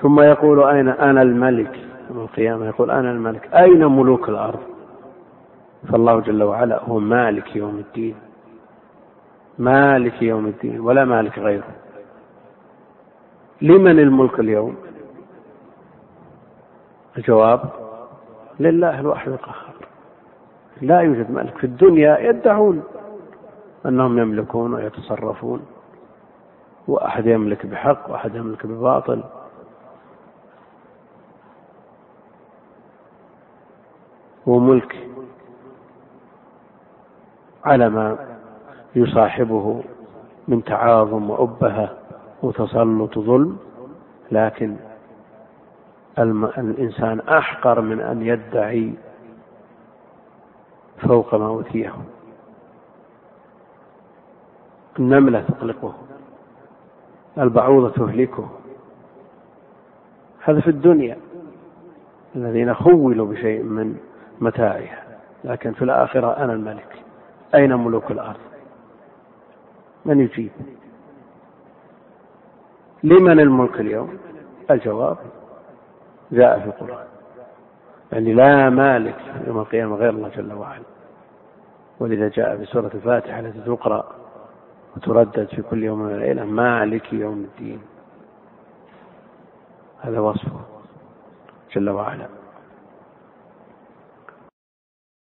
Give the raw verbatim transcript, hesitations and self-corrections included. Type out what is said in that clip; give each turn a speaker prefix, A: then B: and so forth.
A: ثم يقول أين أنا الملك يوم القيامة، يقول أنا الملك، أين ملوك الأرض؟ فالله جل وعلا هو مالك يوم الدين، مالك يوم الدين ولا مالك غيره. لمن الملك اليوم؟ الجواب لله الواحد القهار. لا يوجد ملك. في الدنيا يدعون أنهم يملكون ويتصرفون، وأحد يملك بحق وأحد يملك بباطل، وملك على ما يصاحبه من تعاظم وأبهة وتسلط ظلم، لكن الإنسان أحقر من أن يدعي فوق ما أوتيه. النملة تطلقه، البعوضة تهلكه، هذا في الدنيا الذين خولوا بشيء من متاعها، لكن في الآخرة أنا الملك. أين ملوك الأرض؟ من يجيب؟ لمن الملك اليوم؟ الجواب جاء في القرآن، يعني لا مالك يوم القيامة غير الله جل وعلا. ولذا جاء في سورة الفاتحة التي تقرأ وتردد في كل يوم وليلة: مالك يوم الدين. هذا وصفه جل وعلا.